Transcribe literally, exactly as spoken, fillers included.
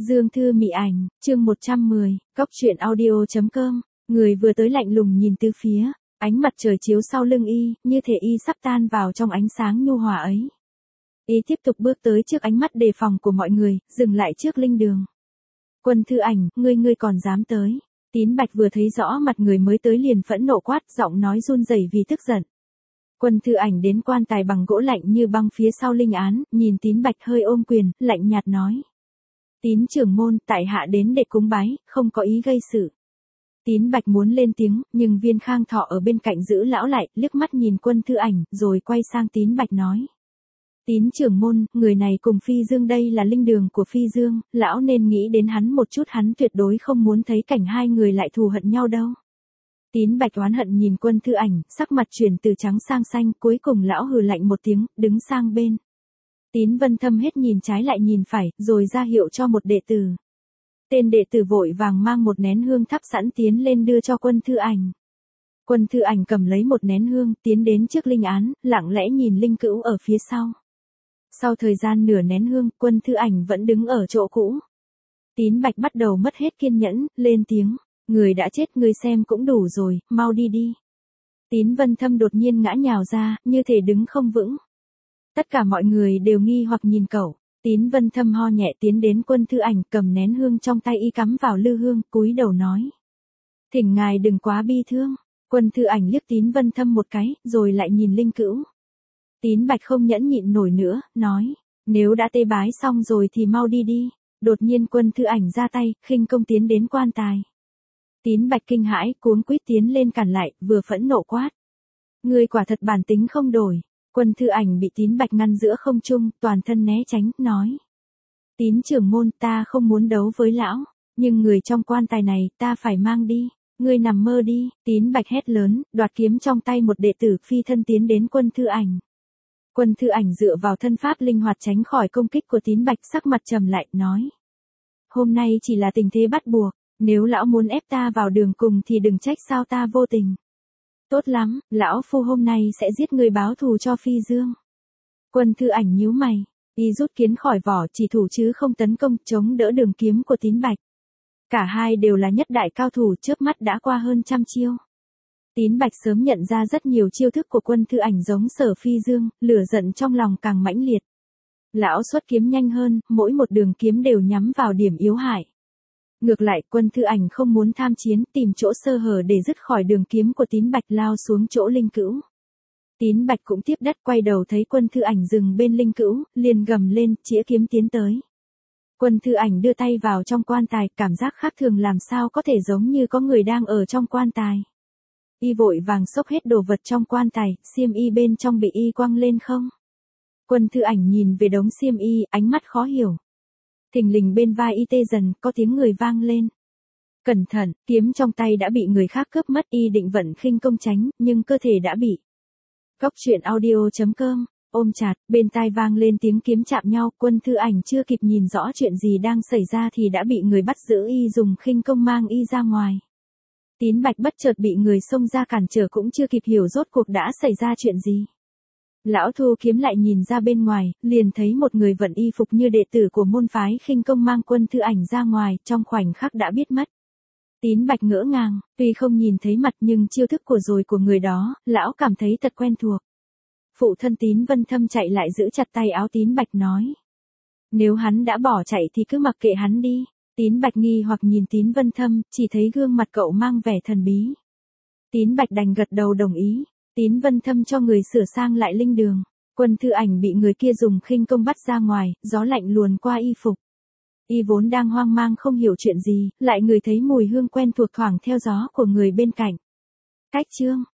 Dương Thư Mị Ảnh, chương một trăm mười, Cóc truyện audio chấm com, người vừa tới lạnh lùng nhìn tứ phía, ánh mặt trời chiếu sau lưng y, như thể y sắp tan vào trong ánh sáng nhu hòa ấy. Y tiếp tục bước tới trước ánh mắt đề phòng của mọi người, dừng lại trước linh đường. Quân Thư Ảnh, ngươi ngươi còn dám tới. Tín Bạch vừa thấy rõ mặt người mới tới liền phẫn nộ quát, giọng nói run rẩy vì tức giận. Quân Thư Ảnh đến quan tài bằng gỗ lạnh như băng phía sau linh án, nhìn Tín Bạch hơi ôm quyền, lạnh nhạt nói. Tín trưởng môn, tại hạ đến để cúng bái, không có ý gây sự. Tín Bạch muốn lên tiếng, nhưng Viên Khang Thọ ở bên cạnh giữ lão lại, liếc mắt nhìn Quân Thư Ảnh, rồi quay sang Tín Bạch nói. Tín trưởng môn, người này cùng Phi Dương đây là linh đường của Phi Dương, lão nên nghĩ đến hắn một chút, hắn tuyệt đối không muốn thấy cảnh hai người lại thù hận nhau đâu. Tín Bạch oán hận nhìn Quân Thư Ảnh, sắc mặt chuyển từ trắng sang xanh, cuối cùng lão hừ lạnh một tiếng, đứng sang bên. Tín Vân Thâm hết nhìn trái lại nhìn phải, rồi ra hiệu cho một đệ tử. Tên đệ tử vội vàng mang một nén hương thắp sẵn tiến lên đưa cho Quân Thư Ảnh. Quân Thư Ảnh cầm lấy một nén hương, tiến đến trước linh án, lặng lẽ nhìn linh cữu ở phía sau. Sau thời gian nửa nén hương, Quân Thư Ảnh vẫn đứng ở chỗ cũ. Tín Bạch bắt đầu mất hết kiên nhẫn, lên tiếng. Người đã chết ngươi xem cũng đủ rồi, mau đi đi. Tín Vân Thâm đột nhiên ngã nhào ra, như thể đứng không vững. Tất cả mọi người đều nghi hoặc nhìn cậu. Tín Vân Thâm ho nhẹ tiến đến Quân Thư Ảnh, cầm nén hương trong tay y cắm vào lư hương, cúi đầu nói. Thỉnh ngài đừng quá bi thương. Quân Thư Ảnh liếc Tín Vân Thâm một cái, rồi lại nhìn linh cữu. Tín Bạch không nhẫn nhịn nổi nữa, nói. Nếu đã tê bái xong rồi thì mau đi đi. Đột nhiên Quân Thư Ảnh ra tay, khinh công tiến đến quan tài. Tín Bạch kinh hãi, cuống quýt tiến lên cản lại, vừa phẫn nộ quát. Ngươi quả thật bản tính không đổi. Quân Thư Ảnh bị Tín Bạch ngăn giữa không trung, toàn thân né tránh, nói. Tín trưởng môn, ta không muốn đấu với lão, nhưng người trong quan tài này, ta phải mang đi. Ngươi nằm mơ đi. Tín Bạch hét lớn, đoạt kiếm trong tay một đệ tử phi thân tiến đến Quân Thư Ảnh. Quân Thư Ảnh dựa vào thân pháp linh hoạt tránh khỏi công kích của Tín Bạch, sắc mặt trầm lại, nói. Hôm nay chỉ là tình thế bắt buộc. Nếu lão muốn ép ta vào đường cùng thì đừng trách sao ta vô tình. Tốt lắm, lão phu hôm nay sẽ giết người báo thù cho Phi Dương. Quân Thư Ảnh nhíu mày, y rút kiếm khỏi vỏ, chỉ thủ chứ không tấn công, chống đỡ đường kiếm của Tín Bạch. Cả hai đều là nhất đại cao thủ, chớp mắt đã qua hơn trăm chiêu. Tín Bạch sớm nhận ra rất nhiều chiêu thức của Quân Thư Ảnh giống Sở Phi Dương, lửa giận trong lòng càng mãnh liệt. Lão xuất kiếm nhanh hơn, mỗi một đường kiếm đều nhắm vào điểm yếu hại. Ngược lại, Quân Thư Ảnh không muốn tham chiến, tìm chỗ sơ hở để dứt khỏi đường kiếm của Tín Bạch, lao xuống chỗ linh cữu. Tín Bạch cũng tiếp đất, quay đầu thấy Quân Thư Ảnh dừng bên linh cữu, liền gầm lên, chĩa kiếm tiến tới. Quân Thư Ảnh đưa tay vào trong quan tài, cảm giác khác thường làm sao có thể giống như có người đang ở trong quan tài. Y vội vàng xốc hết đồ vật trong quan tài, xiêm y bên trong bị y quăng lên không. Quân Thư Ảnh nhìn về đống xiêm y, ánh mắt khó hiểu. Thình lình bên vai y tê dần, có tiếng người vang lên. Cẩn thận, kiếm trong tay đã bị người khác cướp mất, y định vận khinh công tránh, nhưng cơ thể đã bị. Cóc truyện audio chấm com, ôm chặt, bên tai vang lên tiếng kiếm chạm nhau, Quân Thư Ảnh chưa kịp nhìn rõ chuyện gì đang xảy ra thì đã bị người bắt giữ, y dùng khinh công mang y ra ngoài. Tín Bạch bất chợt bị người xông ra cản trở, cũng chưa kịp hiểu rốt cuộc đã xảy ra chuyện gì. Lão thu kiếm lại nhìn ra bên ngoài, liền thấy một người vận y phục như đệ tử của môn phái khinh công mang Quân Thư Ảnh ra ngoài, trong khoảnh khắc đã biết mất. Tín Bạch ngỡ ngàng, tuy không nhìn thấy mặt nhưng chiêu thức của rồi của người đó, lão cảm thấy thật quen thuộc. Phụ thân Tín Vân Thâm chạy lại giữ chặt tay áo Tín Bạch nói. Nếu hắn đã bỏ chạy thì cứ mặc kệ hắn đi. Tín Bạch nghi hoặc nhìn Tín Vân Thâm, chỉ thấy gương mặt cậu mang vẻ thần bí. Tín Bạch đành gật đầu đồng ý. Tín Vân Thâm cho người sửa sang lại linh đường. Quân Thư Ảnh bị người kia dùng khinh công bắt ra ngoài, gió lạnh luồn qua y phục. Y vốn đang hoang mang không hiểu chuyện gì, lại ngửi thấy mùi hương quen thuộc thoảng theo gió của người bên cạnh. Cách chương